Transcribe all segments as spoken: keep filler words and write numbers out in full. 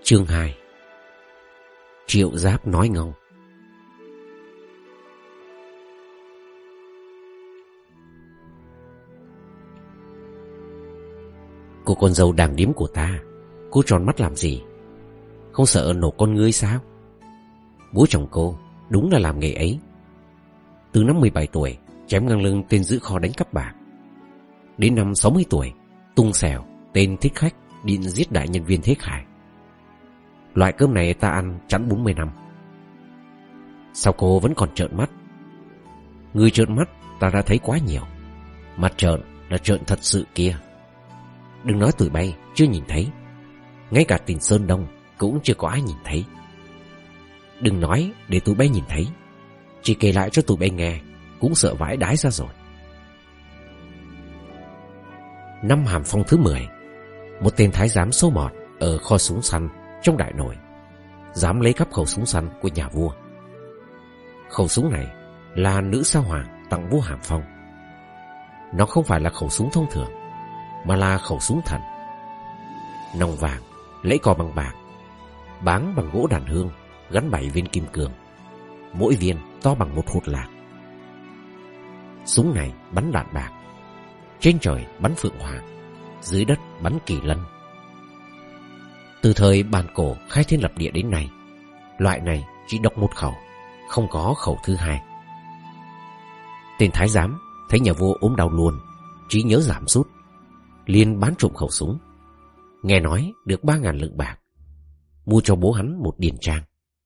Chương hai. Triệu Giáp nói ngông. Cô con dâu đàng điếm của ta, cô tròn mắt làm gì? Không sợ nổ con ngươi sao? Bố chồng cô đúng là làm nghề ấy. Từ năm mười bảy tuổi chém ngang lưng tên giữ kho đánh cắp bạc, đến năm sáu mươi tuổi tung xèo tên thích khách định giết đại nhân viên Thế Khải. Loại cơm này ta ăn chẵn bốn mươi năm. Sao cô vẫn còn trợn mắt? Người trợn mắt ta đã thấy quá nhiều. Mặt trợn là trợn thật sự kia. Đừng nói tụi bay chưa nhìn thấy, ngay cả tỉnh Sơn Đông cũng chưa có ai nhìn thấy. Đừng nói để tụi bay nhìn thấy, chỉ kể lại cho tụi bay nghe cũng sợ vãi đái ra rồi. Năm Hàm Phong thứ mười, một tên thái giám sâu mọt ở kho súng săn trong Đại Nội dám lấy cắp khẩu súng săn của nhà vua. Khẩu súng này là nữ sao hoàng tặng vua Hàm Phong. Nó không phải là khẩu súng thông thường, mà là khẩu súng thần. Nòng vàng, lẫy cò bằng bạc, báng bằng gỗ đàn hương, gắn bảy viên kim cương, mỗi viên to bằng một hột lạc. Súng này bắn đạn bạc, trên trời bắn phượng hoàng, dưới đất bắn kỳ lân. Từ thời bàn cổ khai thiên lập địa đến nay, loại này chỉ độc một khẩu, không có khẩu thứ hai. Tên thái giám thấy nhà vua ốm đau luôn, trí nhớ giảm sút, liền bán trộm khẩu súng. Nghe nói được ba ngàn lượng bạc, mua cho bố hắn một điền trang.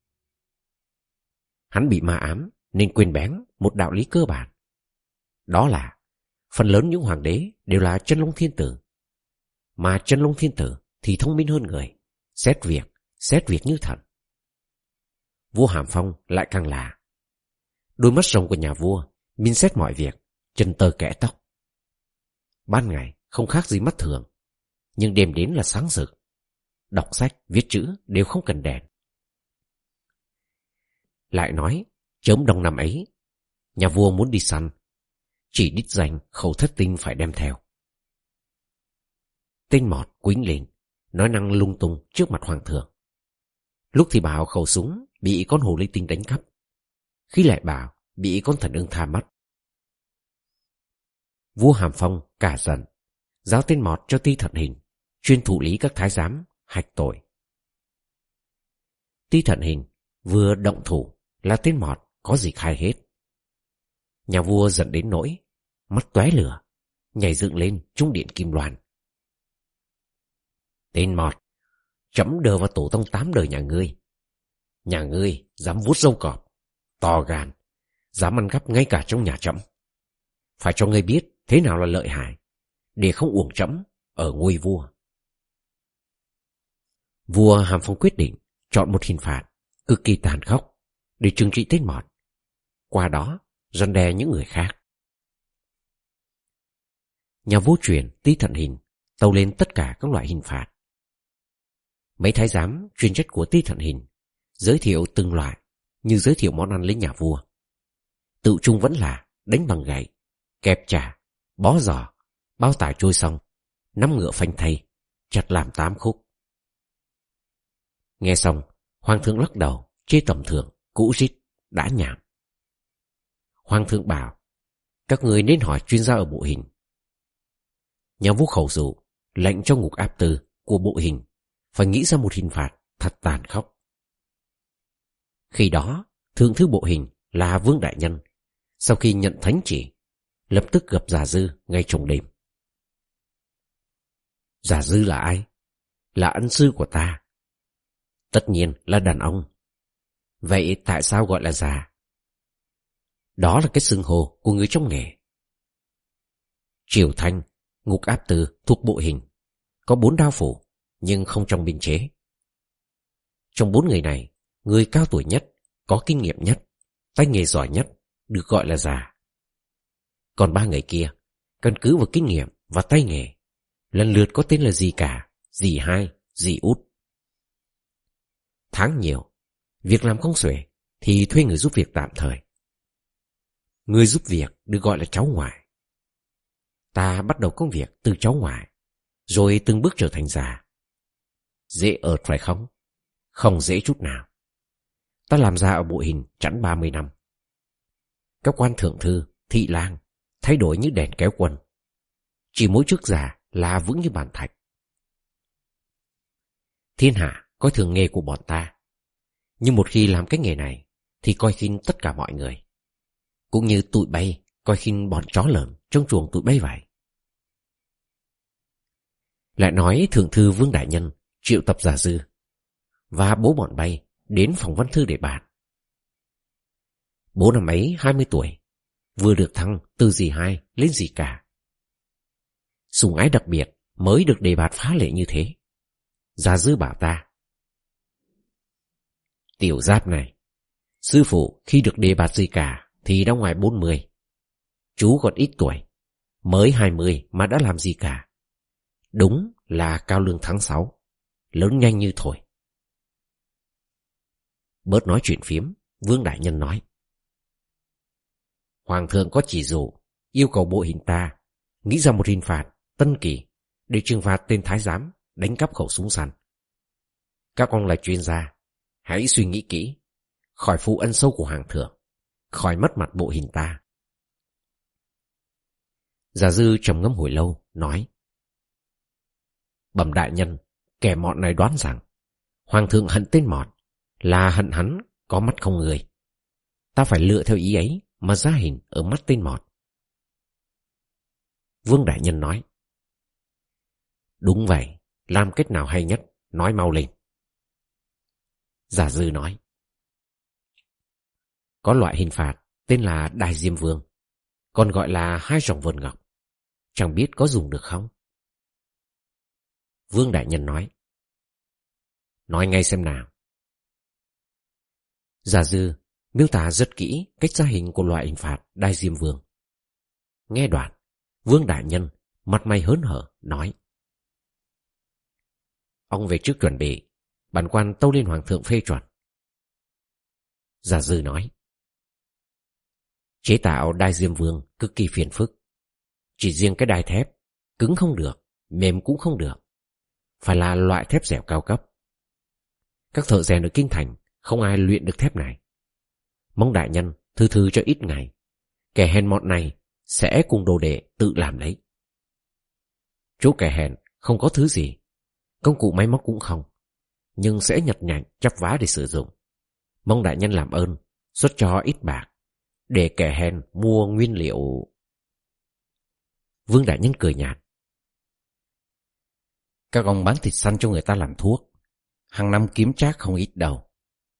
Hắn bị ma ám nên quên bén một đạo lý cơ bản, đó là phần lớn những hoàng đế đều là Chân Long Thiên Tử, mà Chân Long Thiên Tử thì thông minh hơn người, xét việc xét việc như thần. Vua Hàm Phong lại càng là đôi mắt rồng của nhà vua, minh xét mọi việc chân tơ kẽ tóc. Ban ngày không khác gì mắt thường, nhưng đêm đến là sáng rực. Đọc sách viết chữ đều không cần đèn. Lại nói chớm đông năm ấy, nhà vua muốn đi săn, chỉ đích danh khẩu thất tinh phải đem theo. Tên mọt quýnh lên, nói năng lung tung trước mặt hoàng thượng. Lúc thì bảo khẩu súng bị con hồ ly tinh đánh cắp, khi lại bảo bị con thần ưng tha mất. Vua Hàm Phong cả giận, giao tên mọt cho Ti Thận Hình chuyên thụ lý các thái giám hạch tội. Ti Thận Hình vừa động thủ là tên mọt có gì khai hết. Nhà vua giận đến nỗi mắt tóe lửa, nhảy dựng lên trung điện kim loan. Tên mọt, chấm đờ vào tổ tông tám đời nhà ngươi. Nhà ngươi dám vuốt râu cọp, to gan, dám ăn cắp ngay cả trong nhà trẫm. Phải cho ngươi biết thế nào là lợi hại, để không uổng trẫm ở ngôi vua. Vua Hàm Phong quyết định chọn một hình phạt cực kỳ tàn khốc để trừng trị tên mọt, qua đó răn đe những người khác. Nhà vua truyền Ti Thận Hình tâu lên tất cả các loại hình phạt. Mấy thái giám chuyên trách của Ti Thận Hình giới thiệu từng loại như giới thiệu món ăn lấy nhà vua. Tự chung vẫn là đánh bằng gậy, kẹp chả, bó giò, bao tải trôi xong, năm ngựa phanh thây, chặt làm tám khúc. Nghe xong, hoàng thượng lắc đầu chê tầm thường, cũ rít, đã nhảm. Hoàng thượng bảo các người nên hỏi chuyên gia ở bộ hình. Nhà vua khẩu dụ lệnh cho ngục áp tư của bộ hình phải nghĩ ra một hình phạt thật tàn khốc. Khi đó thượng thư bộ hình là Vương Đại Nhân, sau khi nhận thánh chỉ, lập tức gặp Già Dư ngay trong đêm. Già Dư là ai? Là ân sư của ta. Tất nhiên là đàn ông. Vậy tại sao gọi là già? Đó là cái xưng hô của người trong nghề. Triều Thanh, ngục áp tư thuộc bộ hình, có bốn đao phủ nhưng không trong biên chế. Trong bốn người này, người cao tuổi nhất, có kinh nghiệm nhất, tay nghề giỏi nhất được gọi là già. Còn ba người kia, căn cứ vào kinh nghiệm và tay nghề, lần lượt có tên là dì cả, dì hai, dì út. Tháng nhiều, việc làm không xuể thì thuê người giúp việc tạm thời. Người giúp việc được gọi là cháu ngoại. Ta bắt đầu công việc từ cháu ngoại, rồi từng bước trở thành già. Dễ ợt phải không? Không dễ chút nào. Ta làm ra ở Bộ Hình chẵn ba mươi năm. Các quan thượng thư, thị lang thay đổi như đèn kéo quân. Chỉ mỗi chức già là vững như bàn thạch. Thiên hạ coi thường nghề của bọn ta, nhưng một khi làm cái nghề này thì coi khinh tất cả mọi người, cũng như tụi bay coi khinh bọn chó lợn trong chuồng tụi bay vậy. Lại nói thượng thư Vương đại nhân triệu tập Giả Dư và bố bọn bay đến phòng văn thư để bàn. Bố năm ấy hai mươi tuổi, vừa được thăng từ dì hai lên dì cả. Sủng ái đặc biệt mới được đề bạt phá lệ như thế. Giả Dư bảo ta: Tiểu Giáp này, sư phụ khi được đề bạt dì cả thì đã ngoài bốn mươi. Chú còn ít tuổi, mới hai mươi mà đã làm gì cả. Đúng là cao lương tháng sáu, lớn nhanh như thổi. Bớt nói chuyện phiếm, Vương đại nhân nói: Hoàng thượng có chỉ dụ yêu cầu Bộ Hình ta nghĩ ra một hình phạt tân kỳ để trừng phạt tên thái giám đánh cắp khẩu súng săn. Các ông là chuyên gia, hãy suy nghĩ kỹ, khỏi phụ ân sâu của Hoàng thượng, khỏi mất mặt Bộ Hình ta. Giả Dư trầm ngâm hồi lâu, nói: Bẩm đại nhân, kẻ mọn này đoán rằng Hoàng thượng hận tên mọn là hận hắn có mắt không người. Ta phải lựa theo ý ấy mà ra hình ở mắt tên mọn. Vương đại nhân nói: Đúng vậy, làm cách nào hay nhất, nói mau lên. Giả Dư nói: Có loại hình phạt tên là Đại Diêm Vương, còn gọi là hai rồng vườn ngọc. Chẳng biết có dùng được không? Vương đại nhân nói: Nói ngay xem nào. Giả Dư miêu tả rất kỹ cách ra hình của loại hình phạt Đại Diêm Vương. Nghe đoạn, Vương đại nhân mặt mày hớn hở nói: Ông về trước chuẩn bị, bản quan tâu lên Hoàng thượng phê chuẩn. Giả Dư nói: Chế tạo Đại Diêm Vương cực kỳ phiền phức. Chỉ riêng cái đai thép, cứng không được, mềm cũng không được, phải là loại thép dẻo cao cấp. Các thợ rèn ở kinh thành không ai luyện được thép này. Mong đại nhân thư thư cho ít ngày, kẻ hèn mọn này sẽ cùng đồ đệ tự làm lấy. Chỗ kẻ hèn không có thứ gì, công cụ máy móc cũng không, nhưng sẽ nhặt nhạnh chắp vá để sử dụng. Mong đại nhân làm ơn xuất cho ít bạc để kẻ hèn mua nguyên liệu. Vương đại nhân cười nhạt: Các ông bán thịt săn cho người ta làm thuốc, hàng năm kiếm trác không ít đâu.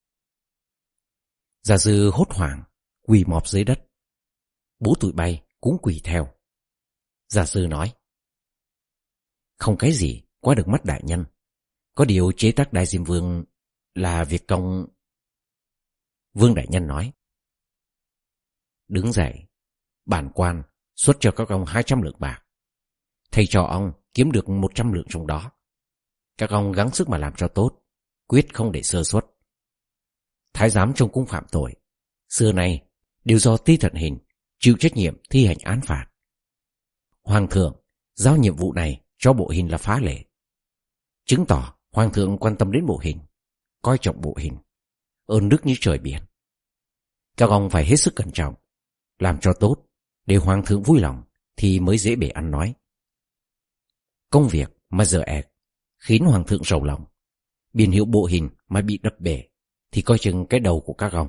Giả Dư hốt hoảng quỳ mọp dưới đất. Bố tụi bay cũng quỳ theo. Giả Dư nói: Không cái gì qua được mắt đại nhân, có điều chế tác Đại Diêm Vương là việc công. Vương đại nhân nói: Đứng dậy, bản quan xuất cho các ông hai trăm lượng bạc, thầy trò ông kiếm được một trăm lượng trong đó. Các ông gắng sức mà làm cho tốt, quyết không để sơ suất. Thái giám trong cung phạm tội, xưa nay đều do Ti Thận Hình chịu trách nhiệm thi hành án phạt. Hoàng thượng giao nhiệm vụ này cho Bộ Hình là phá lệ, chứng tỏ Hoàng thượng quan tâm đến Bộ Hình, coi trọng Bộ Hình, ơn đức như trời biển. Các ông phải hết sức cẩn trọng, làm cho tốt để Hoàng thượng vui lòng thì mới dễ bề ăn nói. Công việc mà dở ẹc khiến Hoàng thượng rầu lòng, biển hiệu Bộ Hình mà bị đập bể thì coi chừng cái đầu của các ông.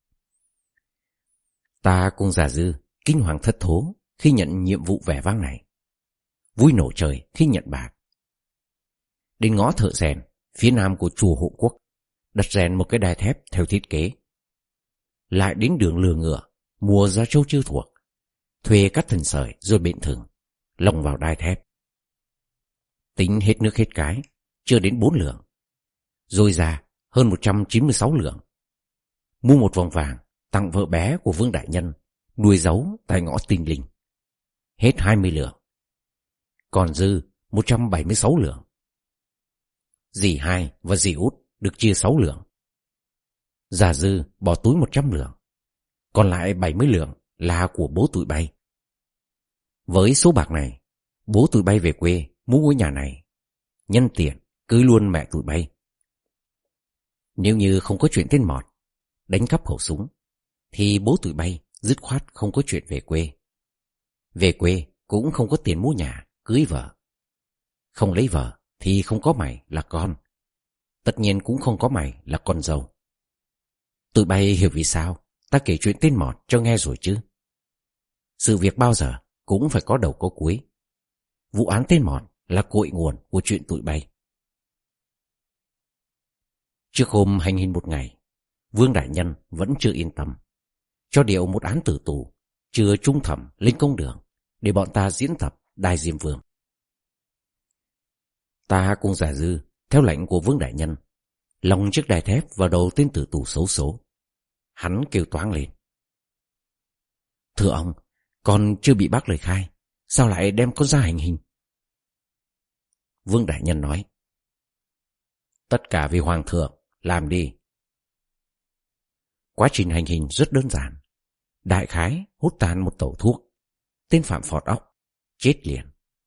Ta cùng Giả Dư kinh hoàng thất thố khi nhận nhiệm vụ vẻ vang này, vui nổ trời khi nhận bạc. Đến ngõ thợ rèn phía nam của chùa Hộ Quốc, đặt rèn một cái đai thép theo thiết kế. Lại đến đường lừa ngựa mua da trâu chưa thuộc, thuê cắt thần sợi rồi bện thừng lồng vào đai thép. Tính hết nước hết cái chưa đến bốn lượng, rồi ra hơn một trăm chín mươi sáu lượng. Mua một vòng vàng tặng vợ bé của Vương đại nhân nuôi giấu tại ngõ Tinh Linh, hết hai mươi lượng, còn dư một trăm bảy mươi sáu lượng. Dì hai và dì út được chia sáu lượng. Giả Dư bỏ túi một trăm lượng, còn lại bảy mươi lượng là của bố tụi bay. Với số bạc này, bố tụi bay về quê mua ngôi nhà này, nhân tiện cưới luôn mẹ tụi bay. Nếu như không có chuyện tên mọt đánh cắp khẩu súng, thì bố tụi bay dứt khoát không có chuyện về quê. Về quê cũng không có tiền mua nhà, cưới vợ. Không lấy vợ thì không có mày là con. Tất nhiên cũng không có mày là con dâu. Tụi bay hiểu vì sao ta kể chuyện tên mọt cho nghe rồi chứ. Sự việc bao giờ cũng phải có đầu có cuối. Vụ án tên mọt là cội nguồn của chuyện tụi bay. Trước hôm hành hình một ngày, Vương đại nhân vẫn chưa yên tâm, cho điệu một án tử tù chưa trung thẩm lên công đường để bọn ta diễn tập Đại Diêm Vương. Ta cùng Giả Dư theo lệnh của Vương đại nhân lồng chiếc đai thép vào đầu tên tử tù xấu số. Hắn kêu toáng lên: "Thưa ông, con chưa bị bác lời khai, sao lại đem con ra hành hình?" Vương đại nhân nói: "Tất cả vì hoàng thượng, làm đi." Quá trình hành hình rất đơn giản. Đại khái hút tàn một tẩu thuốc, tên phạm phọt óc chết liền.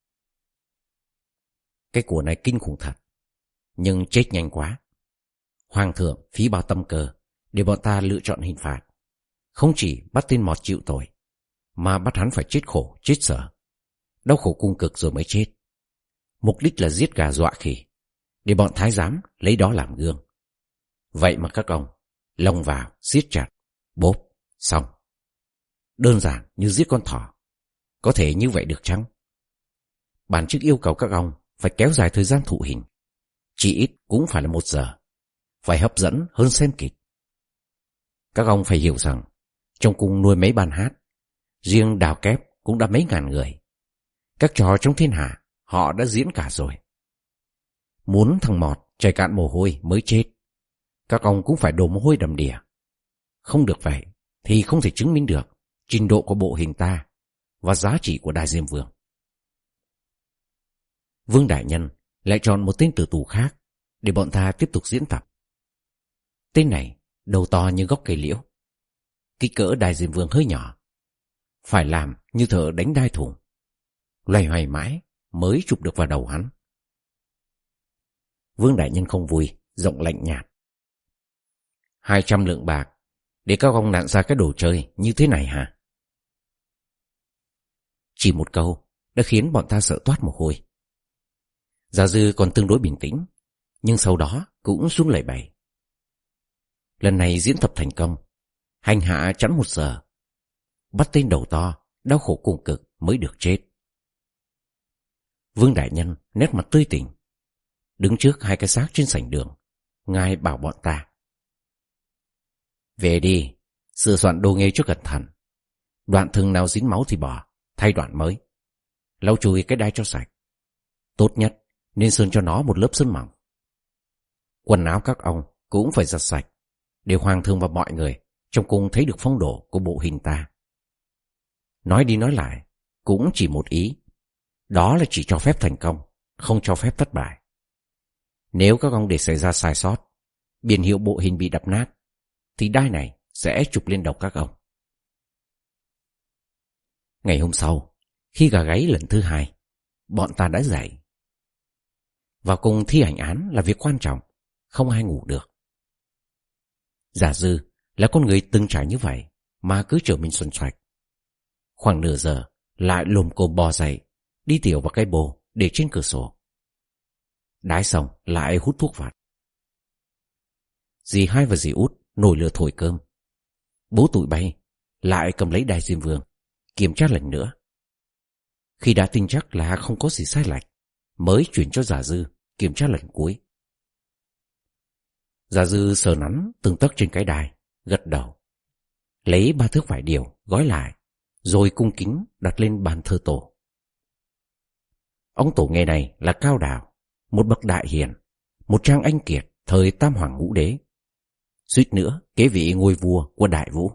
Cái của này kinh khủng thật, nhưng chết nhanh quá. Hoàng thượng phí bao tâm cơ để bọn ta lựa chọn hình phạt. Không chỉ bắt tên mọt chịu tội, mà bắt hắn phải chết khổ, chết sở, đau khổ cung cực rồi mới chết. Mục đích là giết gà dọa khỉ, để bọn thái giám lấy đó làm gương. Vậy mà các ông lồng vào, siết chặt, bốp, xong. Đơn giản như giết con thỏ. Có thể như vậy được chăng? Bản chức yêu cầu các ông phải kéo dài thời gian thụ hình, chỉ ít cũng phải là một giờ, phải hấp dẫn hơn xem kịch. Các ông phải hiểu rằng trong cung nuôi mấy ban hát, riêng đào kép cũng đã mấy ngàn người. Các trò trong thiên hạ họ đã diễn cả rồi. Muốn thằng mọt chảy cạn mồ hôi mới chết, các ông cũng phải đổ mồ hôi đầm đìa. Không được vậy thì không thể chứng minh được trình độ của bộ hình ta và giá trị của Đại Diêm Vương. Vương đại nhân lại chọn một tên tử tù khác để bọn ta tiếp tục diễn tập. Tên này đầu to như gốc cây liễu, kích cỡ Đại Diêm Vương hơi nhỏ, phải làm như thợ đánh đai thùng, loay hoay mãi mới chụp được vào đầu hắn. Vương đại nhân không vui, giọng lạnh nhạt: Hai trăm lượng bạc để các ông nặn ra cái đồ chơi như thế này hả? Chỉ một câu đã khiến bọn ta sợ toát mồ hôi. Giả Dư còn tương đối bình tĩnh, nhưng sau đó cũng run lẩy bẩy. Lần này diễn tập thành công, hành hạ chắn một giờ, bắt tên đầu to đau khổ cùng cực mới được chết. Vương đại nhân nét mặt tươi tỉnh, đứng trước hai cái xác trên sảnh đường, ngài bảo bọn ta: Về đi, sửa soạn đồ nghề cho cẩn thận. Đoạn thừng nào dính máu thì bỏ, thay đoạn mới. Lau chùi cái đai cho sạch. Tốt nhất nên sơn cho nó một lớp sơn mỏng. Quần áo các ông cũng phải giặt sạch, để hoàng thượng và mọi người trong cung thấy được phong độ của bộ hình ta. Nói đi nói lại cũng chỉ một ý, đó là chỉ cho phép thành công, không cho phép thất bại. Nếu các ông để xảy ra sai sót, biển hiệu bộ hình bị đập nát, thì đai này sẽ chụp lên đầu các ông. Ngày hôm sau, khi gà gáy lần thứ hai, bọn ta đã dậy. Vào cung thi hành án là việc quan trọng, không ai ngủ được. Giả Dư là con người từng trải như vậy mà cứ trở mình xuân xoạch. Khoảng nửa giờ lại lồm cồm bò dậy, đi tiểu vào cái bồ để trên cửa sổ. Đái xong lại hút thuốc vặt. Dì hai và dì út nổi lửa thổi cơm. Bố tụi bay lại cầm lấy Đại Diêm Vương kiểm tra lần nữa. Khi đã tin chắc là không có gì sai lệch, mới chuyển cho Giả Dư kiểm tra lần cuối. Giả Dư sờ nắn từng tấc trên cái đài, gật đầu, lấy ba thước vải điều gói lại, rồi cung kính đặt lên bàn thờ tổ. Ông tổ nghề này là Cao Đào, một bậc đại hiền, một trang anh kiệt thời Tam Hoàng Ngũ Đế, suýt nữa kế vị ngôi vua của Đại Vũ.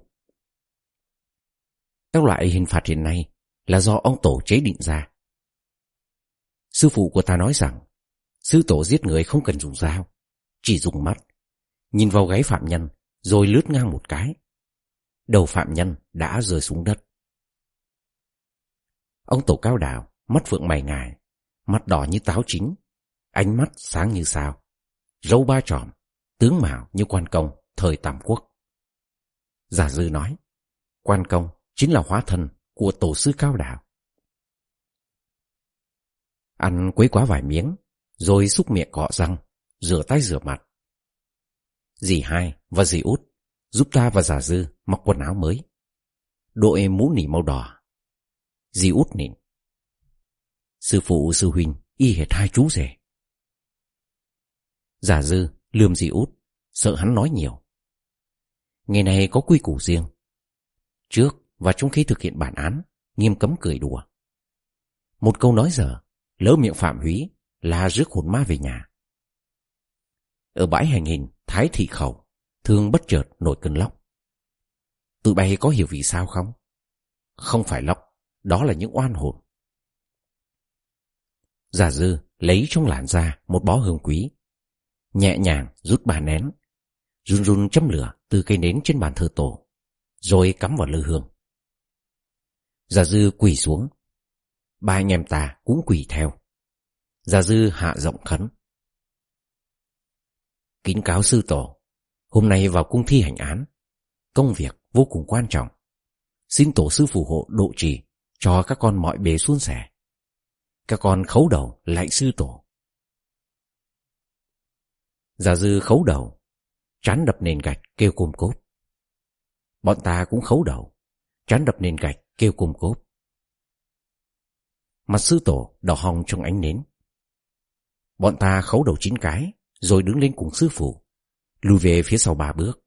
Các loại hình phạt hiện nay là do ông tổ chế định ra. Sư phụ của ta nói rằng sư tổ giết người không cần dùng dao, chỉ dùng mắt, nhìn vào gáy phạm nhân rồi lướt ngang một cái, đầu phạm nhân đã rơi xuống đất. Ông tổ Cao Đào mắt phượng mày ngài, mặt đỏ như táo chín, ánh mắt sáng như sao, râu ba tròm, tướng mạo như Quan Công thời Tam Quốc. Giả Dư nói, Quan Công chính là hóa thân của tổ sư Cao Đào. Ăn quấy quá vài miếng, rồi xúc miệng cọ răng, rửa tay rửa mặt. Dì Hai và dì Út giúp ta và Giả Dư mặc quần áo mới, đội mũ nỉ màu đỏ. Dì Út nịnh, sư phụ sư huynh y hệt hai chú rể. Giả Dư lườm dì Út, sợ hắn nói nhiều. Ngày này có quy củ riêng. Trước và trong khi thực hiện bản án, nghiêm cấm cười đùa. Một câu nói dở, lỡ miệng phạm húy là rước hồn ma về nhà. Ở bãi hành hình Thái Thị Khẩu, thường bất chợt nổi cơn lốc. Tụi bay có hiểu vì sao không? Không phải lốc, đó là những oan hồn. Giả Dư lấy trong làn ra một bó hương quý, nhẹ nhàng rút ba nén, run run châm lửa từ cây nến trên bàn thờ tổ, rồi cắm vào lư hương. Giả Dư quỳ xuống, ba anh em ta cũng quỳ theo. Giả Dư hạ giọng khấn, kính cáo sư tổ, hôm nay vào cung thi hành án, công việc vô cùng quan trọng. Xin tổ sư phù hộ độ trì cho các con mọi bề suôn sẻ. Các con khấu đầu lạy sư tổ. Giả Dư khấu đầu, trán đập nền gạch kêu côm cốp. Bọn ta cũng khấu đầu, trán đập nền gạch kêu côm cốp. Mặt sư tổ đỏ hồng trong ánh nến. Bọn ta khấu đầu chín cái, rồi đứng lên cùng sư phụ, lùi về phía sau ba bước.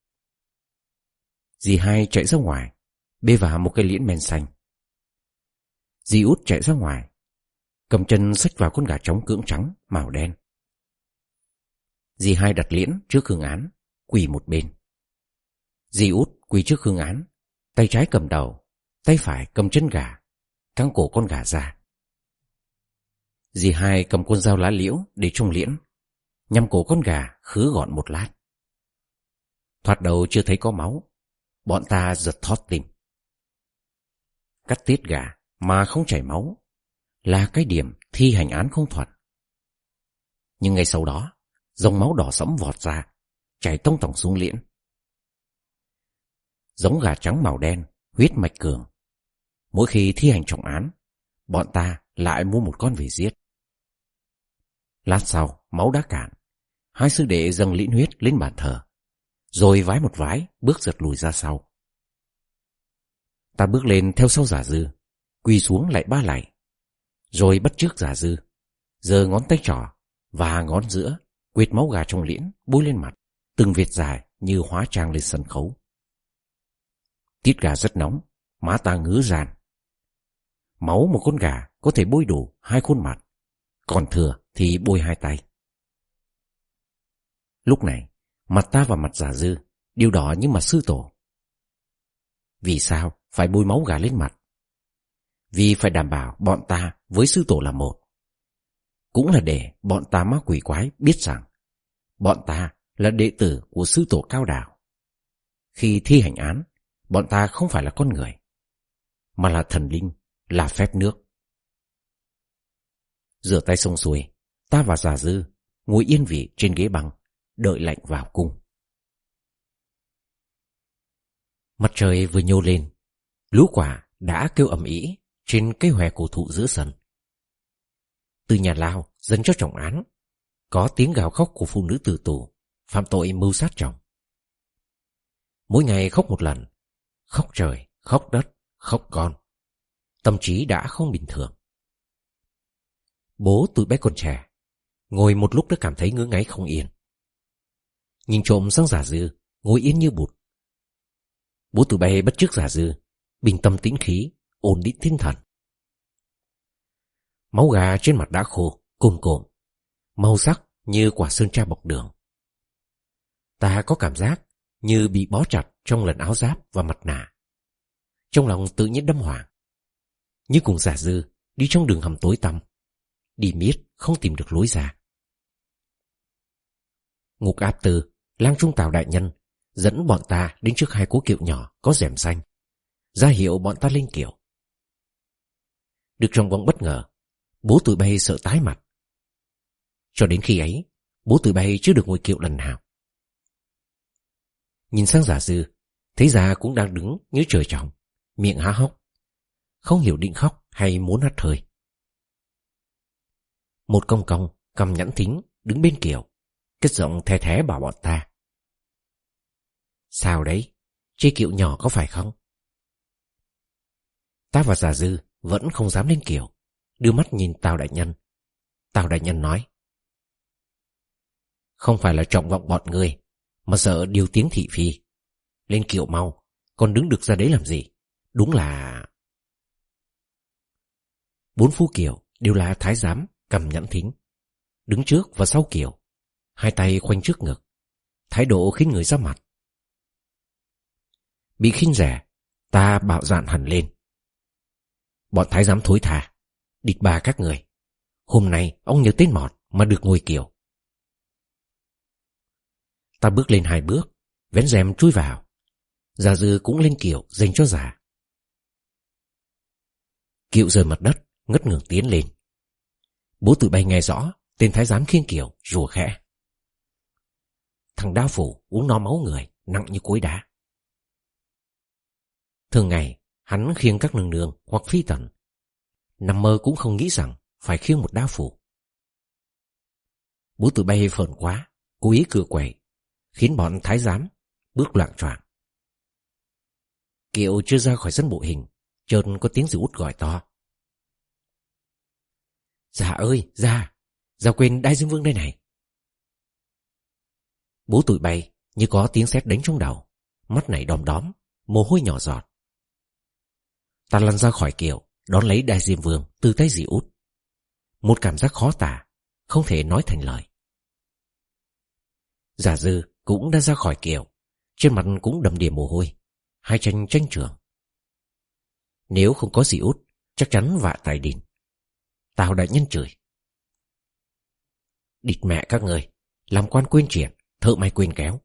Dì Hai chạy ra ngoài, bê vào một cây liễn men xanh. Dì Út chạy ra ngoài, cầm chân xách vào con gà trống cưỡng trắng màu đen. Dì Hai đặt liễn trước hương án, quỳ một bên. Dì Út quỳ trước hương án, tay trái cầm đầu, tay phải cầm chân gà, căng cổ con gà ra. Dì Hai cầm con dao lá liễu để trong liễn, nhằm cổ con gà khứa gọn một lát. Thoạt đầu chưa thấy có máu, bọn ta giật thót tim. Cắt tiết gà mà không chảy máu là cái điểm thi hành án không thuận. Nhưng ngay sau đó, dòng máu đỏ sẫm vọt ra, chảy tông tổng xuống liễn. Giống gà trắng màu đen, huyết mạch cường. Mỗi khi thi hành trọng án, bọn ta lại mua một con về giết. Lát sau, máu đã cạn, hai sư đệ dâng liễn huyết lên bàn thờ, rồi vái một vái, bước giật lùi ra sau. Ta bước lên theo sau Giả Dư, quỳ xuống lại ba lạy, rồi bắt chước Giả Dư, giơ ngón tay trỏ và ngón giữa quệt máu gà trong liễn bôi lên mặt, từng vệt dài như hóa trang lên sân khấu. Tiết gà rất nóng, má ta ngứa ran. Máu một con gà có thể bôi đủ hai khuôn mặt, còn thừa thì bôi hai tay. Lúc này, mặt ta và mặt Giả Dư đều đỏ như mặt sư tổ. Vì sao phải bôi máu gà lên mặt? Vì phải đảm bảo bọn ta với sư tổ là một. Cũng là để bọn ta ma quỷ quái biết rằng bọn ta là đệ tử của sư tổ Cao Đào. Khi thi hành án, bọn ta không phải là con người, mà là thần linh, là phép nước. Rửa tay xong xuôi, ta và Giả Dư ngồi yên vị trên ghế băng, đợi lệnh vào cung. Mặt trời vừa nhô lên, lũ quả đã kêu ầm ĩ trên cây hòe cổ thụ giữa sân. Từ nhà lao dần cho trọng án, có tiếng gào khóc của phụ nữ tử tù phạm tội mưu sát chồng. Mỗi ngày khóc một lần, khóc trời, khóc đất, khóc con. Tâm trí đã không bình thường. Bố tụi bé còn trẻ, ngồi một lúc đã cảm thấy ngứa ngáy không yên. Nhìn trộm sang Giả Dư, ngồi yên như bụt. Bố tụi bé bắt chước Giả Dư, bình tâm tĩnh khí, ổn định tinh thần. Máu gà trên mặt đã khô, cồm cồm, màu sắc như quả sơn tra bọc đường. Ta có cảm giác như bị bó chặt trong lần áo giáp và mặt nạ. Trong lòng tự nhiên đâm hoảng, như cùng Giả Dư đi trong đường hầm tối tăm, đi miết không tìm được lối ra. Ngục áp tư, lang trung tào đại nhân dẫn bọn ta đến trước hai cố kiệu nhỏ có rèm xanh, ra hiệu bọn ta lên kiệu. Được trong bóng bất ngờ, bố tụi bay sợ tái mặt. Cho đến khi ấy, bố tụi bay chưa được ngồi kiệu lần nào, nhìn sang Giả Dư, thấy Giả cũng đang đứng như trời trồng, miệng há hốc, không hiểu định khóc hay muốn hắt hơi. Một công công cầm nhẫn thính đứng bên Kiều, cất giọng the thé bảo bọn ta: Sao đấy, chê Kiều nhỏ có phải không? Ta và Giả Dư vẫn không dám lên Kiều, đưa mắt nhìn Tào đại nhân. Tào đại nhân nói: Không phải là trọng vọng bọn ngươi, mà sợ điều tiếng thị phi. Lên Kiều mau, còn đứng được ra đấy làm gì? Đúng là... Bốn phu Kiều đều là thái giám cầm nhẫn thính, đứng trước và sau Kiều, hai tay khoanh trước ngực, thái độ khiến người ra mặt. Bị khinh rẻ, ta bạo dạn hẳn lên: Bọn thái giám thối tha, địch bà các người, hôm nay ông nhớ tên mọt mà được ngồi Kiều. Ta bước lên hai bước, vén rèm chui vào. Giả Dư cũng lên Kiều dành cho Giả. Kiều rời mặt đất, ngất ngưởng tiến lên. Bố Tự Bay nghe rõ, tên thái giám khiêng Kiều rủa khẽ: Thằng đao phủ uống no máu người, nặng như cối đá. Thường ngày hắn khiêng các nương nương hoặc phi tần, nằm mơ cũng không nghĩ rằng phải khiêng một đao phủ. Bố Tự Bay phởn quá, cố ý cựa quậy, khiến bọn thái giám bước loạng choạng. Kiều chưa ra khỏi sân bộ hình, chợt có tiếng dì út gọi to: Dạ ơi, Dạ, Dạ quên Đại Diêm Vương đây này. Bố Tự Bay như có tiếng sét đánh trong đầu, mắt này đom đóm, mồ hôi nhỏ giọt. Ta lăn ra khỏi Kiều, đón lấy Đại Diêm Vương từ tay dì út. Một cảm giác khó tả, không thể nói thành lời. Giả Dư cũng đã ra khỏi Kiều, trên mặt cũng đầm đìa mồ hôi, hai chân tranh trường. Nếu không có dì út, chắc chắn vạ tài đìn. Tào đại nhân chửi: Địt mẹ các người, làm quan quên triển, thợ may quên kéo.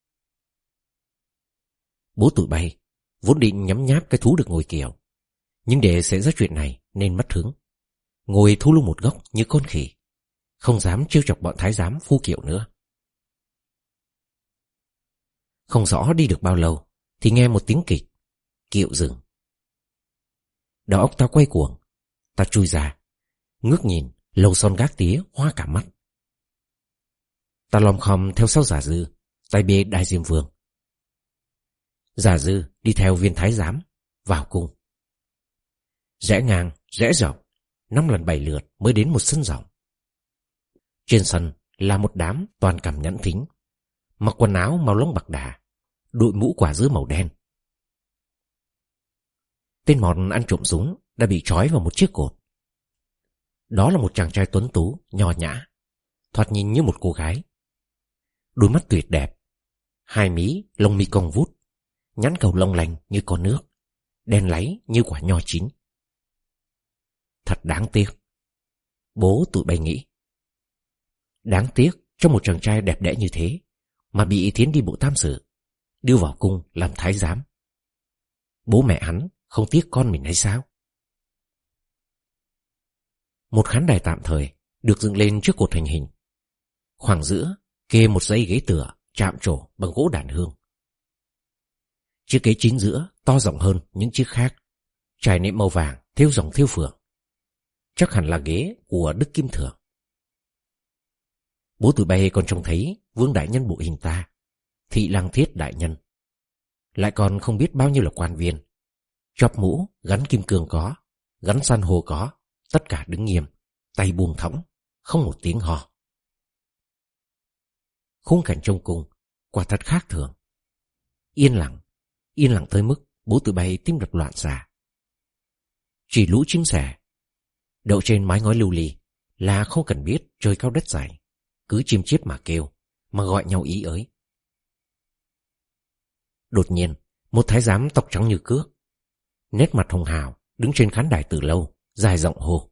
Bố Tự Bay vốn định nhấm nháp cái thú được ngồi Kiều, nhưng để xảy ra chuyện này nên mất hứng, ngồi thu lu một góc như con khỉ, không dám trêu chọc bọn thái giám phu Kiều nữa. Không rõ đi được bao lâu thì nghe một tiếng kịch, Kiệu dừng. Đầu óc ta quay cuồng, ta chui ra, ngước nhìn, lầu son gác tía hoa cả mắt. Ta lom khom theo sau Giả Dư, tay bê Đại Diêm Vương. Giả Dư đi theo viên thái giám vào cung. Rẽ ngang, rẽ rộng, năm lần bảy lượt mới đến một sân rộng. Trên sân là một đám toàn cầm nhẫn thính, mặc quần áo màu lông bạc đà, đội mũ quả dứa màu đen. Tên mọt ăn trộm súng đã bị trói vào một chiếc cột. Đó là một chàng trai tuấn tú, nho nhã, thoạt nhìn như một cô gái. Đôi mắt tuyệt đẹp, hai mí lông mi cong vút, nhãn cầu long lanh như con nước, đen láy như quả nho chín. Thật đáng tiếc, bố Tự Bay nghĩ. Đáng tiếc cho một chàng trai đẹp đẽ như thế mà bị Thiến đi bộ tam sự, đưa vào cung làm thái giám. Bố mẹ hắn không tiếc con mình hay sao? Một khán đài tạm thời được dựng lên trước cột thành hình. Khoảng giữa kê một dãy ghế tựa chạm trổ bằng gỗ đàn hương. Chiếc ghế chính giữa to rộng hơn những chiếc khác, trải nệm màu vàng thêu dòng thêu phượng. Chắc hẳn là ghế của Đức Kim Thượng. Bố Tự Bay còn trông thấy Vương đại nhân bộ hình ta, Thị Lang Thiết đại nhân, lại còn không biết bao nhiêu là quan viên. Chóp mũ gắn kim cương có, gắn san hô có, tất cả đứng nghiêm, tay buông thõng, không một tiếng hò. Khung cảnh trong cung quả thật khác thường. Yên lặng, yên lặng tới mức bố Tự Bay tim đập loạn xạ. Chỉ lũ chim sẻ đậu trên mái ngói lưu ly là không cần biết trời cao đất dày, cứ chim chiết mà kêu, mà gọi nhau ý ới. Đột nhiên, một thái giám tóc trắng như cước, nét mặt hồng hào, đứng trên khán đài từ lâu, dài giọng hô: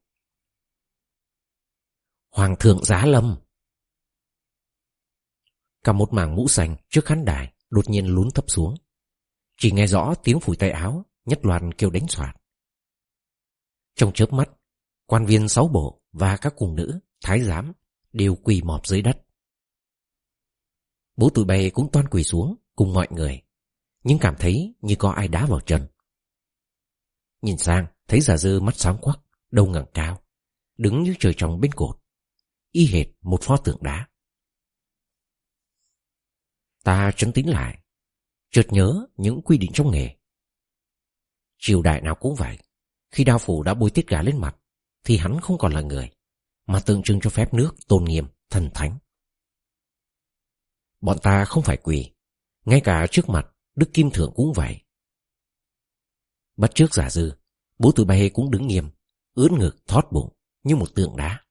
Hoàng thượng giá lâm! Cả một mảng mũ xanh trước khán đài đột nhiên lún thấp xuống. Chỉ nghe rõ tiếng phủi tay áo, nhất loạt kêu đánh soạt. Trong chớp mắt, quan viên sáu bộ và các cung nữ, thái giám đều quỳ mọp dưới đất. Bố Tự Bay cũng toan quỳ xuống, cùng mọi người, nhưng cảm thấy như có ai đá vào chân. Nhìn sang thấy Giả Dư mắt sáng quắc, đầu ngẩng cao, đứng như trời trồng bên cột, y hệt một pho tượng đá. Ta trấn tĩnh lại, chợt nhớ những quy định trong nghề. Triều đại nào cũng vậy, khi đao phủ đã bôi tiết gà lên mặt thì hắn không còn là người, mà tượng trưng cho phép nước tôn nghiêm, thần thánh. Bọn ta không phải quỳ, ngay cả trước mặt Đức Kim Thượng cũng vậy. Bắt trước Giả Dư, Bố Tụi Bay cũng đứng nghiêm, ưỡn ngực thót bụng như một tượng đá.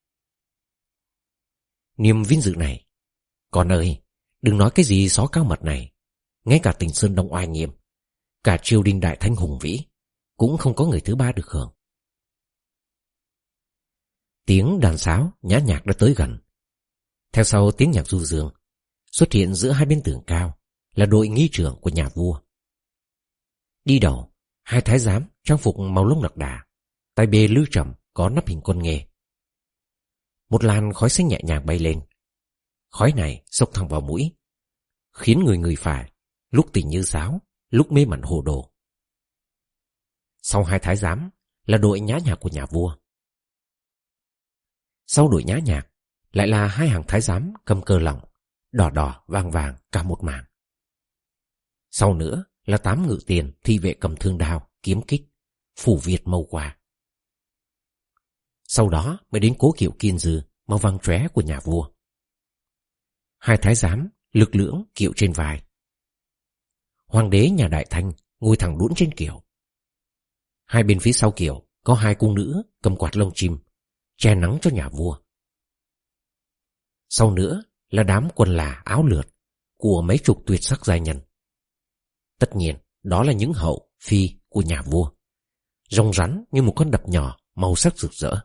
Niềm vinh dự này, con ơi, đừng nói cái gì xó cao mật này, ngay cả Tỉnh Sơn Đông oai nghiêm, cả triều đình đại thanh hùng vĩ, cũng không có người thứ ba được hưởng. Tiếng đàn sáo nhã nhạc đã tới gần. Theo sau tiếng nhạc du dương, xuất hiện giữa hai bên tường cao là đội nghi trưởng của nhà vua. Đi đầu, hai thái giám trang phục màu lông lạc đà, tay bê lư trầm có nắp hình con nghề. Một làn khói xanh nhẹ nhàng bay lên. Khói này xộc thẳng vào mũi, khiến người người phải lúc tỉnh như sáo, lúc mê mẩn hồ đồ. Sau hai thái giám là đội nhã nhạc của nhà vua. Sau đội nhã nhạc lại là hai hàng thái giám cầm cờ lỏng, đỏ đỏ vàng vàng cả một mảng. Sau nữa là tám ngự tiền thị vệ cầm thương đao, kiếm kích, phủ Việt mâu quà. Sau đó mới đến cố kiệu kiên dư màu vàng chóe của nhà vua. Hai thái giám lực lưỡng kiệu trên vai. Hoàng đế nhà Đại Thanh ngồi thẳng đũn trên kiệu. Hai bên phía sau kiệu có hai cung nữ cầm quạt lông chim che nắng cho nhà vua. Sau nữa là đám quần là áo lượt của mấy chục tuyệt sắc giai nhân. Tất nhiên đó là những hậu phi của nhà vua, rồng rắn như một con đập nhỏ màu sắc rực rỡ.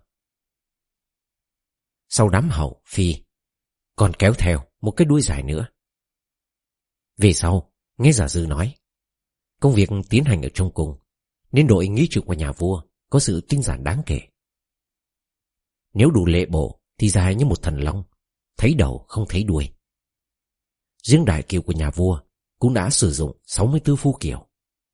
Sau đám hậu phi còn kéo theo một cái đuôi dài nữa. Về sau nghe Giả Dư nói, công việc tiến hành ở trong cung nên đội nghi trưởng của nhà vua có sự tinh giản đáng kể. Nếu đủ lệ bộ thì dài như một thần long, thấy đầu không thấy đuôi. Riêng đại kiệu của nhà vua cũng đã sử dụng sáu mươi tư phu kiệu.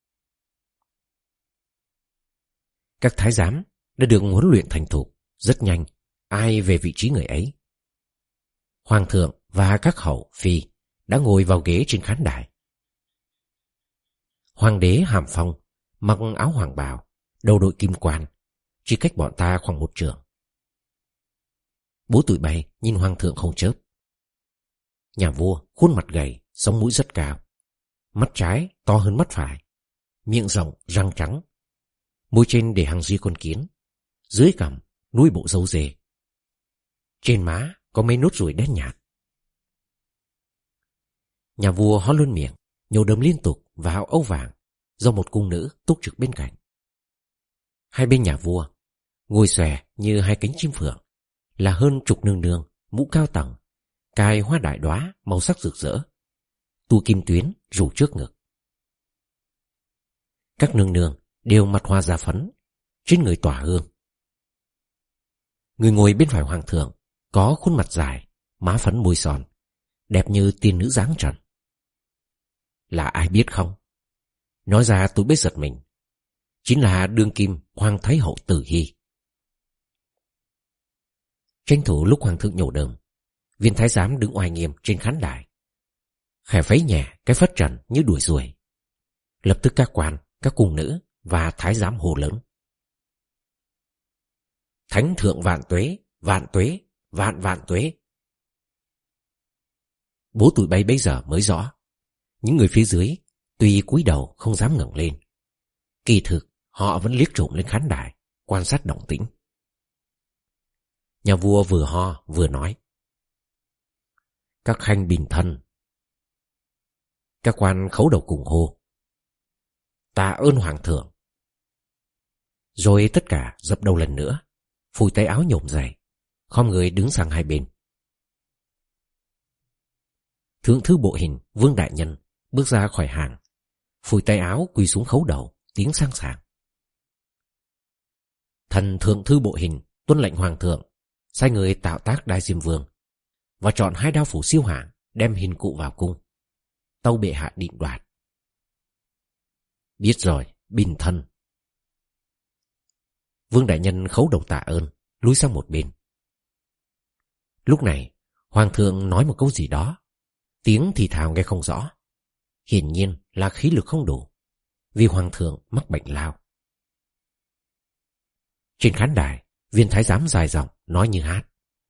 Các thái giám đã được huấn luyện thành thục, rất nhanh ai về vị trí người ấy. Hoàng thượng và các hậu phi đã ngồi vào ghế trên khán đài. Hoàng đế Hàm Phong mặc áo hoàng bào, đầu đội kim quan, chỉ cách bọn ta khoảng một trượng. Bố Tụi Bay nhìn hoàng thượng không chớp. Nhà vua khuôn mặt gầy, sống mũi rất cao, mắt trái to hơn mắt phải, miệng rộng, răng trắng, môi trên để hàng ria con kiến, dưới cằm nuôi bộ râu dê, trên má có mấy nốt ruồi đen nhạt. Nhà vua hó luôn miệng, nhổ đấm liên tục vào âu vàng do một cung nữ túc trực bên cạnh. Hai bên nhà vua ngồi xòe như hai cánh chim phượng là hơn chục nương nương mũ cao tầng, cài hoa đại đóa màu sắc rực rỡ, tu kim tuyến rủ trước ngực. Các nương nương đều mặt hoa da phấn, trên người tỏa hương. Người ngồi bên phải hoàng thượng có khuôn mặt dài, má phấn môi son, đẹp như tiên nữ dáng trần. Là ai biết không? Nói ra tôi biết giật mình. Chính là đương kim Hoàng Thái Hậu Tử Hy. Tranh thủ lúc hoàng thượng nhổ đờm, viên thái giám đứng oai nghiêm trên khán đài, khẽ vẫy nhẹ cái phất trần như đuổi ruồi. Lập tức các quan, các cung nữ và thái giám hô lớn: Thánh thượng vạn tuế, vạn tuế, vạn vạn tuế. Bố Tụi Bay bấy giờ mới rõ, những người phía dưới tuy cúi đầu không dám ngẩng lên, kỳ thực họ vẫn liếc trộm lên khán đài, quan sát động tĩnh. Nhà vua vừa ho vừa nói: Các khanh bình thân. Các quan khấu đầu cùng hô: Tạ ơn hoàng thượng. Rồi tất cả dập đầu lần nữa, phủi tay áo nhổm dày, khom người đứng sang hai bên. Thượng thư bộ hình Vương đại nhân bước ra khỏi hàng, phủi tay áo quỳ xuống khấu đầu, tiếng sang sảng: Thần thượng thư bộ hình tuân lệnh hoàng thượng sai người tạo tác Đại Diêm Vương và chọn hai đao phủ siêu hạng đem hình cụ vào cung, tâu bệ hạ định đoạt. Biết rồi, bình thân. Vương đại nhân khấu đầu tạ ơn, lùi sang một bên. Lúc này hoàng thượng nói một câu gì đó, tiếng thì thào nghe không rõ. Hiển nhiên là khí lực không đủ, vì hoàng thượng mắc bệnh lao. Trên khán đài, viên thái giám dài giọng nói như hát.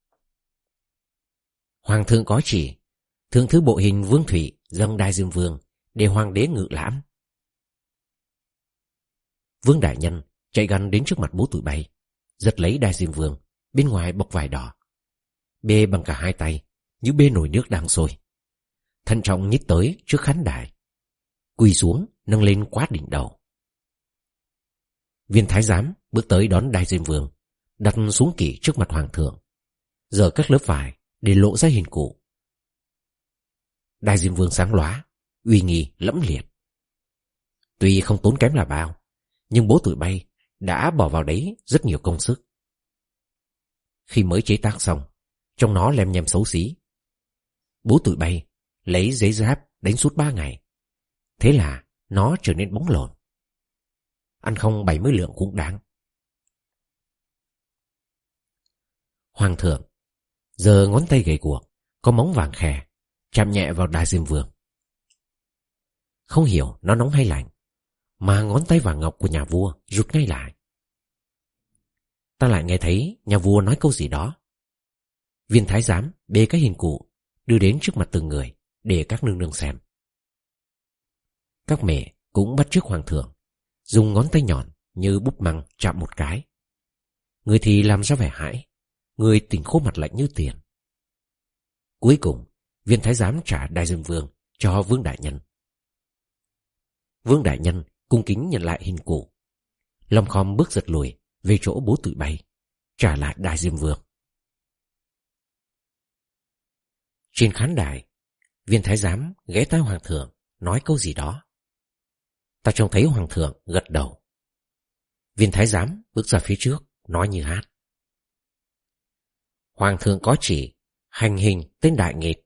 Hoàng thượng có chỉ, thượng thứ bộ hình Vương Thủy dâng Đại Diêm Vương để hoàng đế ngự lãm. Vương đại nhân chạy gần đến trước mặt Bố Tụi Bay, giật lấy Đại Diêm Vương, bên ngoài bọc vải đỏ, bê bằng cả hai tay như bê nồi nước đang sôi. Thận trọng nhích tới trước khán đài, quỳ xuống nâng lên quát đỉnh đầu. Viên thái giám bước tới đón Đại Diêm Vương, đặt xuống kỷ trước mặt hoàng thượng, giở các lớp vải để lộ ra hình cụ. Đại Diêm Vương sáng lóa, uy nghi lẫm liệt. Tuy không tốn kém là bao, nhưng Bố Tụi Bay đã bỏ vào đấy rất nhiều công sức. Khi mới chế tác xong, trong nó lem nhem xấu xí. Bố Tụi Bay lấy giấy giáp đánh suốt ba ngày, thế là nó trở nên bóng lộn. Ăn không bảy mươi lượng cũng đáng. Hoàng thượng giờ ngón tay gầy guộc, có móng vàng khè, chạm nhẹ vào Đại Diêm Vương. Không hiểu nó nóng hay lạnh, mà ngón tay vàng ngọc của nhà vua rụt ngay lại. Ta lại nghe thấy nhà vua nói câu gì đó. Viên thái giám bê cái hình cụ đưa đến trước mặt từng người để các nương nương xem. Các mẹ cũng bắt chước hoàng thượng, dùng ngón tay nhọn như búp măng chạm một cái. Người thì làm ra vẻ hãi, người tỉnh khô mặt lạnh như tiền. Cuối cùng viên thái giám trả Đại Diêm Vương cho Vương đại nhân. Vương đại nhân cung kính nhận lại hình cụ, lom khom bước giật lùi về chỗ Bố Tụi Bay, trả lại Đại Diêm Vương. Trên khán đài, viên thái giám ghé tai hoàng thượng nói câu gì đó. Ta trông thấy hoàng thượng gật đầu. Viên thái giám bước ra phía trước nói như hát. Hoàng thượng có chỉ hành hình tên Đại Nghệt.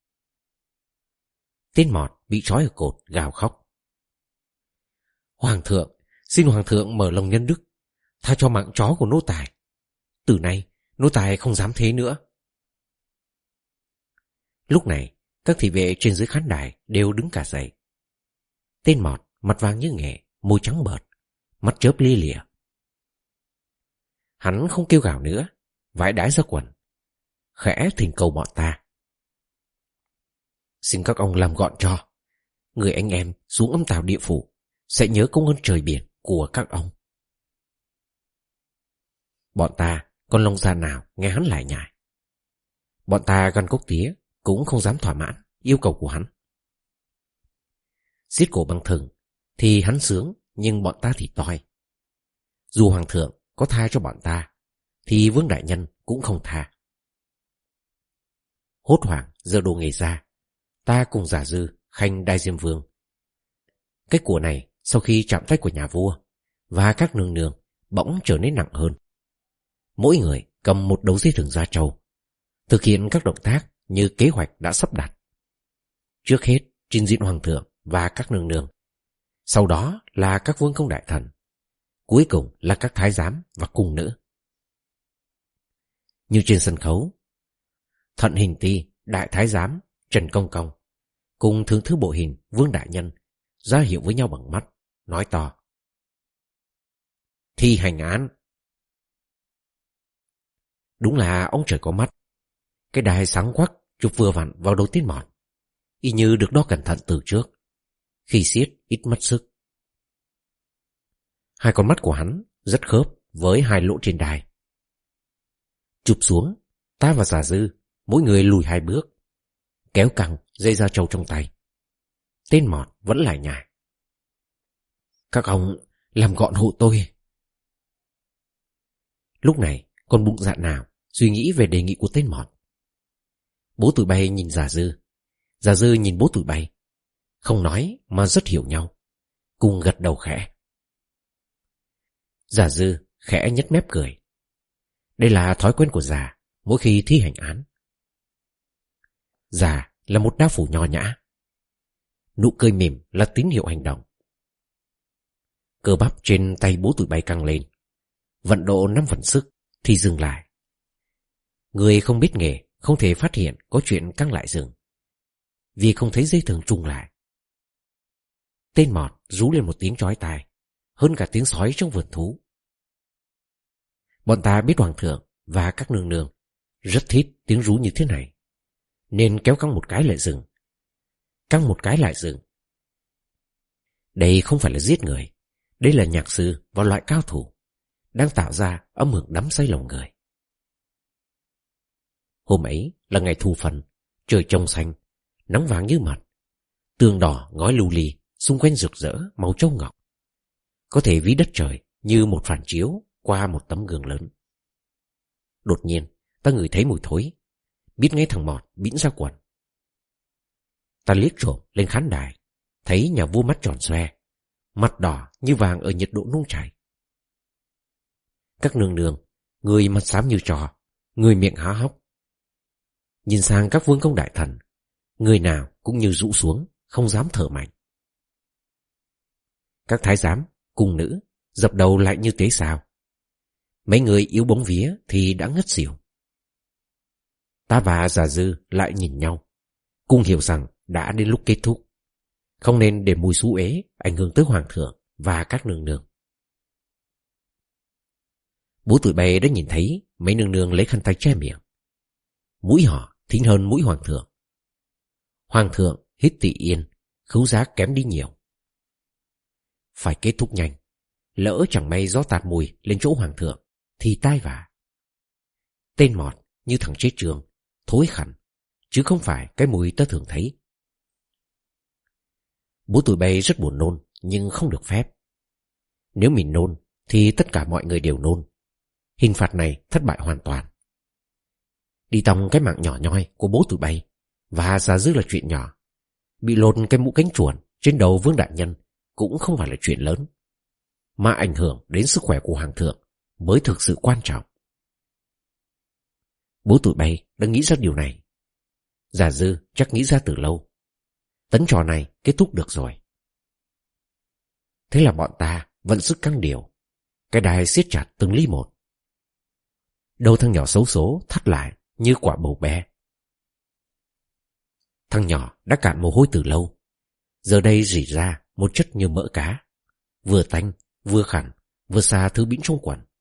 Tên mọt bị trói ở cột gào khóc. Hoàng thượng, xin hoàng thượng mở lòng nhân đức, tha cho mạng chó của nô tài. Từ nay nô tài không dám thế nữa. Lúc này các thị vệ trên dưới khán đài đều đứng cả dậy. Tên mọt mặt vàng như nghệ, môi trắng bợt, mắt chớp lia lịa. Hắn không kêu gào nữa, vãi đái ra quần, khẽ thỉnh cầu bọn ta. Xin các ông làm gọn cho, người anh em xuống âm tào địa phủ sẽ nhớ công ơn trời biển của các ông. Bọn ta còn lòng dạ nào nghe hắn lại nhải. Bọn ta gan cốc tía cũng không dám thỏa mãn yêu cầu của hắn. Giết cổ bằng thừng thì hắn sướng, nhưng bọn ta thì toi. Dù hoàng thượng có tha cho bọn ta thì Vương đại nhân cũng không tha. Hốt hoảng giơ đồ nghề ra, ta cùng Giả Dư khanh Đại Diêm Vương. Cái của này sau khi chạm tay của nhà vua và các nương nương bỗng trở nên nặng hơn. Mỗi người cầm một đấu dây thừng da trâu, thực hiện các động tác như kế hoạch đã sắp đặt. Trước hết trình diện hoàng thượng và các nương nương, sau đó là các vương công đại thần, cuối cùng là các thái giám và cung nữ. Như trên sân khấu, Thận Hình Ti đại thái giám Trần Công Công cùng thượng thứ bộ hình Vương đại nhân ra hiệu với nhau bằng mắt, nói to: thi hành án. Đúng là ông trời có mắt. Cái đài sáng quắc chụp vừa vặn vào đầu tên mọt, y như được đo cẩn thận từ trước, khi siết ít mất sức. Hai con mắt của hắn rất khớp với hai lỗ trên đài. Chụp xuống, ta và Giả Dư mỗi người lùi hai bước, kéo căng dây da trâu trong tay. Tên mọt vẫn lại nhải: các ông làm gọn hộ tôi. Lúc này con bụng dạ nào suy nghĩ về đề nghị của tên mọt. Bố Tụi Bay nhìn Giả Dư, Giả Dư nhìn Bố Tụi Bay, không nói mà rất hiểu nhau, cùng gật đầu khẽ. Giả Dư khẽ nhếch mép cười. Đây là thói quen của già mỗi khi thi hành án. Già là một đao phủ nho nhã. Nụ cười mỉm là tín hiệu hành động. Cơ bắp trên tay bố tụi bay căng lên. Vận độ năm phần sức thì dừng lại. Người không biết nghề không thể phát hiện có chuyện căng lại dừng, vì không thấy dây thừng trùng lại. Tên Mọt rú lên một tiếng chói tai, hơn cả tiếng sói trong vườn thú. Bọn ta biết hoàng thượng và các nương nương rất thích tiếng rú như thế này, nên kéo căng một cái lại dừng, căng một cái lại dừng. Đây không phải là giết người, đây là nhạc sư và loại cao thủ đang tạo ra âm hưởng đắm say lòng người. Hôm ấy là ngày thu phân, trời trong xanh, nắng vàng như mật, tường đỏ ngói lưu ly xung quanh rực rỡ màu châu ngọc, có thể ví đất trời như một phản chiếu qua một tấm gương lớn. Đột nhiên ta ngửi thấy mùi thối, biết ngay thằng Mọt bĩn ra quần. Ta liếc trộm lên khán đài, thấy nhà vua mắt tròn xoe, mặt đỏ như vàng ở nhiệt độ nung chảy. Các nương nương, người mặt xám như trò, người miệng há hốc, nhìn sang các vương công đại thần, người nào cũng như rũ xuống, không dám thở mạnh. Các thái giám, cung nữ dập đầu lại như tế sao. Mấy người yếu bóng vía thì đã ngất xỉu. Ta và Già Dư lại nhìn nhau, cùng hiểu rằng đã đến lúc kết thúc, không nên để mùi xú ế ảnh hưởng tới hoàng thượng và các nương nương. Bố tụi bay đã nhìn thấy mấy nương nương lấy khăn tay che miệng. Mũi họ thính hơn mũi hoàng thượng. Hoàng thượng hít tị yên, khứu giác kém đi nhiều. Phải kết thúc nhanh, lỡ chẳng may gió tạt mùi lên chỗ hoàng thượng thì tai vạ. Tên Mọt như thằng chết trường, thối khẳn, chứ không phải cái mùi ta thường thấy. Bố tụi bay rất buồn nôn, nhưng không được phép. Nếu mình nôn thì tất cả mọi người đều nôn. Hình phạt này thất bại hoàn toàn. Đi tòng cái mạng nhỏ nhoi của bố tụi bay, và Già Dư là chuyện nhỏ. Bị lột cái mũ cánh chuồn trên đầu vương đại nhân cũng không phải là chuyện lớn, mà ảnh hưởng đến sức khỏe của hoàng thượng mới thực sự quan trọng. Bố tụi bay đã nghĩ ra điều này. Già Dư chắc nghĩ ra từ lâu. Tấn trò này kết thúc được rồi. Thế là bọn ta vận sức căng điều, cái đài siết chặt từng ly một. Đầu thằng nhỏ xấu số thắt lại như quả bầu be. Thằng nhỏ đã cạn mồ hôi từ lâu, giờ đây rỉ ra một chất như mỡ cá, vừa tanh, vừa khẳn, vừa xa thứ bĩnh trong quần.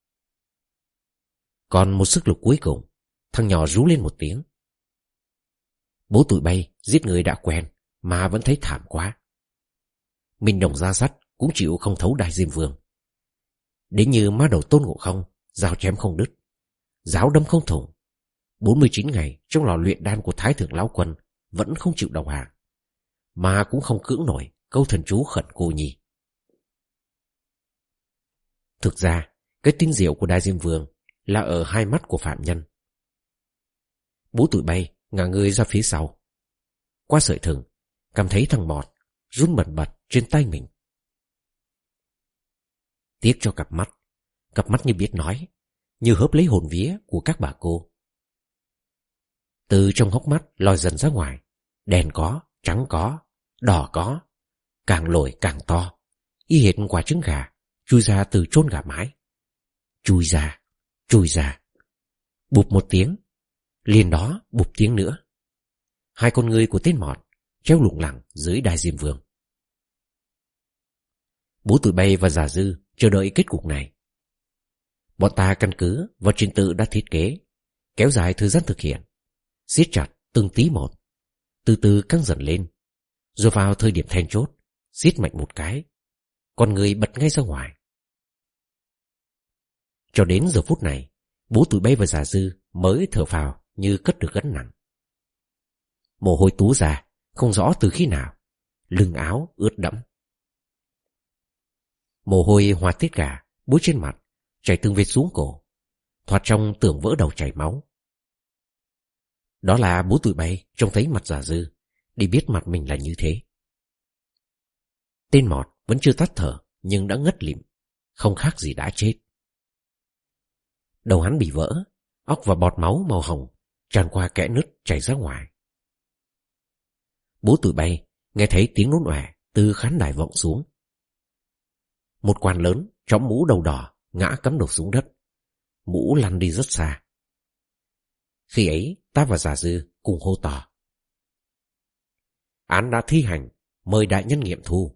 Còn một sức lực cuối cùng, thằng nhỏ rú lên một tiếng. Bố tụi bay giết người đã quen mà vẫn thấy thảm quá. Mình đồng ra sắt cũng chịu không thấu Đại Diêm Vương. Đến như má đầu Tôn Ngộ Không, dao chém không đứt, giáo đâm không thủng. bốn mươi chín ngày trong lò luyện đan của Thái Thượng Lão Quân vẫn không chịu đầu hàng, mà cũng không cưỡng nổi câu thần chú khẩn cô nhi. Thực ra, cái tinh diệu của Đại Diêm Vương là ở hai mắt của phạm nhân. Bố tụi bay ngả người ra phía sau. Qua sợi thừng, cảm thấy thằng Mọt run bần bật trên tay mình. Tiếc cho cặp mắt, cặp mắt như biết nói, như hớp lấy hồn vía của các bà cô. Từ trong hốc mắt lòi dần ra ngoài, đen có, trắng có, đỏ có, càng lồi càng to, y hệt quả trứng gà chui ra từ chôn gà mái. Chui ra, chui ra. Bụp một tiếng, liền đó bụp tiếng nữa. Hai con ngươi của tên Mọt treo lủng lẳng dưới Đại Diêm Vương. Bố tụi bay và Già Dư chờ đợi kết cục này. Bọn ta căn cứ vào trình tự đã thiết kế, kéo dài thời gian thực hiện, siết chặt từng tí một, từ từ căng dần lên, rồi vào thời điểm then chốt, siết mạnh một cái, con người bật ngay ra ngoài. Cho đến giờ phút này, bố tụi bay và Già Dư mới thở phào như cất được gánh nặng. Mồ hôi túa ra, không rõ từ khi nào, lưng áo ướt đẫm. Mồ hôi hoa tiết gà búi trên mặt, chảy từng vệt xuống cổ, thoạt trong tưởng vỡ đầu chảy máu. Đó là bố tụi bay trông thấy mặt Già Dư, đi biết mặt mình là như thế. Tên Mọt vẫn chưa tắt thở, nhưng đã ngất lịm, không khác gì đã chết. Đầu hắn bị vỡ, óc và bọt máu màu hồng tràn qua kẽ nứt chảy ra ngoài. Bố tụi bay nghe thấy tiếng nôn ọe từ khán đài vọng xuống. Một quan lớn trõm mũ đầu đỏ ngã cắm đầu xuống đất, mũ lăn đi rất xa. Khi ấy ta và Già Dư cùng hô to: án đã thi hành, mời đại nhân nghiệm thu.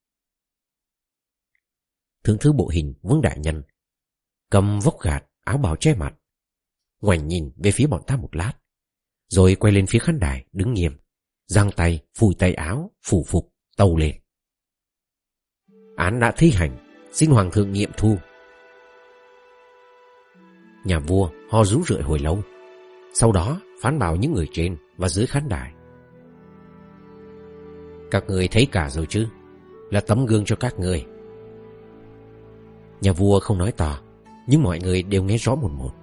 Thượng thư bộ hình Vương đại nhân cầm vốc gạt áo bào che mặt, ngoảnh nhìn về phía bọn ta một lát, rồi quay lên phía khán đài đứng nghiêm, giang tay phủi tay áo phủ phục tâu lên: án đã thi hành, xin hoàng thượng nghiệm thu. Nhà vua ho rú rượi hồi lâu, sau đó phán bảo những người trên và dưới khán đài: các người thấy cả rồi chứ, là tấm gương cho các người. Nhà vua không nói to, nhưng mọi người đều nghe rõ một một.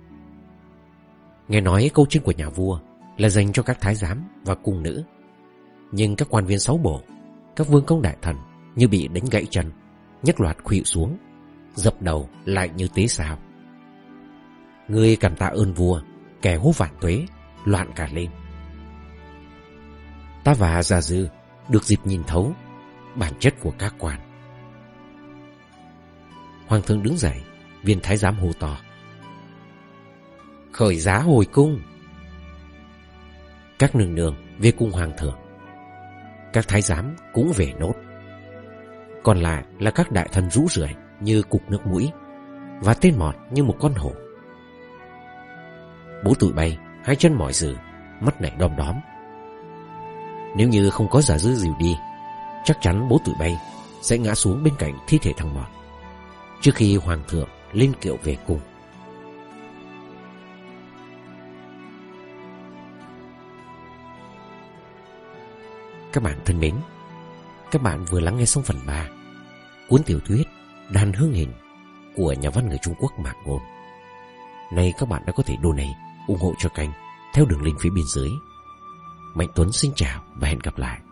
Nghe nói câu trên của nhà vua là dành cho các thái giám và cung nữ, nhưng các quan viên sáu bộ, các vương công đại thần như bị đánh gãy chân, nhất loạt khuỵu xuống, dập đầu lại như tế sao. Người cảm tạ ơn vua, kẻ hô vạn tuế, loạn cả lên. Ta và Già Dư được dịp nhìn thấu bản chất của các quan. Hoàng thượng đứng dậy, viên thái giám hô to: khởi giá hồi cung. Các nương nương về cung hoàng thượng, các thái giám cũng về nốt. Còn lại là các đại thần rũ rượi như cục nước mũi và tên mọt như một con hổ. Bố tụi bay hai chân mỏi dừ, mắt nảy đom đóm. Nếu như không có Già Dư dìu đi, chắc chắn bố tụi bay sẽ ngã xuống bên cạnh thi thể thằng mọt trước khi hoàng thượng lên kiệu về cung. Các bạn thân mến, các bạn vừa lắng nghe xong phần ba cuốn tiểu thuyết Đàn Hương Hình của nhà văn người Trung Quốc Mạc Ngôn. Nay các bạn đã có thể donate ủng hộ cho kênh theo đường link phía bên dưới. Mạnh Tuấn xin chào và hẹn gặp lại.